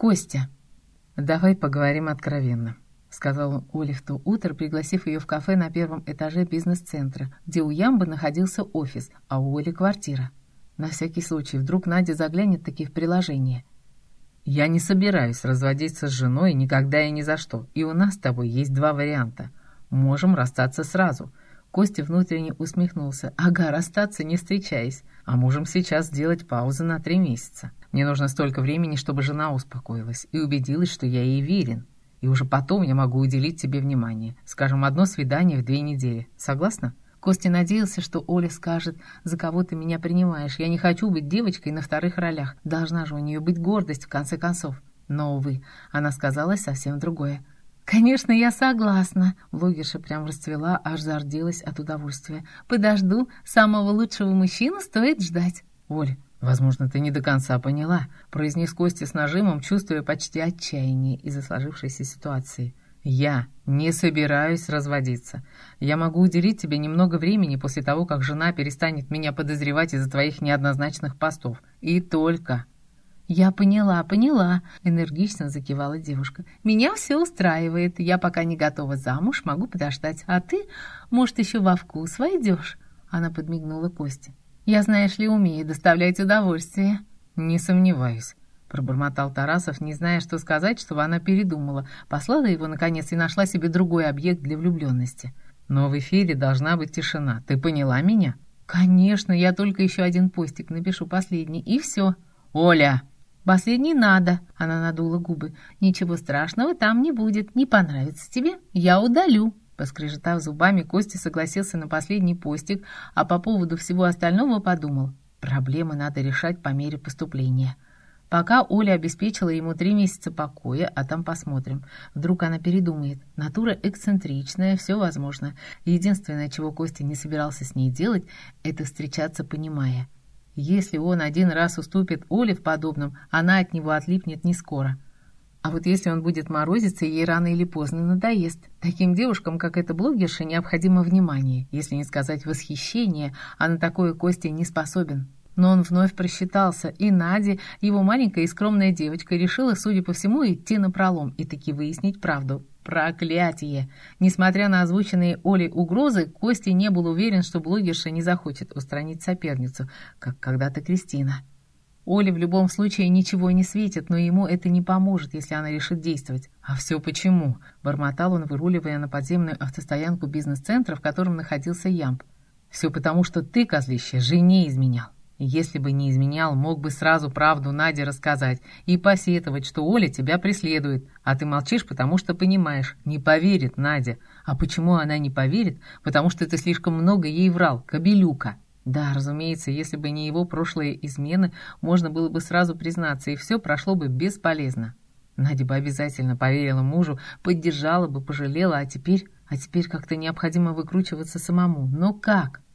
«Костя, давай поговорим откровенно», — сказал он Оле в то утро, пригласив ее в кафе на первом этаже бизнес-центра, где у Ямбы находился офис, а у Оли квартира. На всякий случай, вдруг Надя заглянет таки в приложение. «Я не собираюсь разводиться с женой никогда и ни за что, и у нас с тобой есть два варианта. Можем расстаться сразу». Костя внутренне усмехнулся. «Ага, расстаться, не встречаясь. А можем сейчас сделать паузу на 3 месяца. Мне нужно столько времени, чтобы жена успокоилась и убедилась, что я ей верен. И уже потом я могу уделить тебе внимание. Скажем, 1 свидание в 2 недели. Согласна?» Костя надеялся, что Оля скажет: «За кого ты меня принимаешь? Я не хочу быть девочкой на вторых ролях. Должна же у нее быть гордость, в конце концов». Но, увы, она сказала совсем другое. «Конечно, я согласна». Блогерша прям расцвела, аж зарделась от удовольствия. «Подожду. Самого лучшего мужчину стоит ждать». «Оль, возможно, ты не до конца поняла», — произнес Костя с нажимом, чувствуя почти отчаяние из-за сложившейся ситуации. «Я не собираюсь разводиться. Я могу уделить тебе немного времени после того, как жена перестанет меня подозревать из-за твоих неоднозначных постов. И только...» «Я поняла», — энергично закивала девушка. «Меня все устраивает. Я пока не готова замуж, могу подождать. А ты, может, еще во вкус войдешь?» Она подмигнула Косте. «Я, знаешь ли, умею доставлять удовольствие». «Не сомневаюсь», — пробормотал Тарасов, не зная, что сказать, чтобы она передумала, послала его, наконец, и нашла себе другой объект для влюбленности. «Но в эфире должна быть тишина. Ты поняла меня?» «Конечно, я только еще 1 постик напишу, последний, и все». «Оля!» «Последний надо», — она надула губы. «Ничего страшного там не будет. Не понравится тебе, я удалю». Поскрежетав зубами, Костя согласился на последний постик, а по поводу всего остального подумал: проблемы надо решать по мере поступления. Пока Оля обеспечила ему 3 месяца покоя, а там посмотрим. Вдруг она передумает. Натура эксцентричная, все возможно. Единственное, чего Костя не собирался с ней делать, это встречаться, понимая: если он 1 раз уступит Оле в подобном, она от него отлипнет не скоро. А вот если он будет морозиться, ей рано или поздно надоест. Таким девушкам, как эта блогерша, необходимо внимание, если не сказать восхищение, а на такое Костя не способен. Но он вновь просчитался, и Надя, его маленькая и скромная девочка, решила, судя по всему, идти напролом и таки выяснить правду. Проклятие! Несмотря на озвученные Олей угрозы, Костя не был уверен, что блогерша не захочет устранить соперницу, как когда-то Кристина. Оле в любом случае ничего не светит, но ему это не поможет, если она решит действовать. «А все почему?» – бормотал он, выруливая на подземную автостоянку бизнес-центра, в котором находился Ямб. «Все потому, что ты, козлище, жене изменял. Если бы не изменял, мог бы сразу правду Наде рассказать и посетовать, что Оля тебя преследует. А ты молчишь, потому что понимаешь, не поверит Надя. А почему она не поверит? Потому что ты слишком много ей врал, кобелюка». Да, разумеется, если бы не его прошлые измены, можно было бы сразу признаться, и все прошло бы бесполезно. Надя бы обязательно поверила мужу, поддержала бы, пожалела, а теперь как-то необходимо выкручиваться самому. Но как?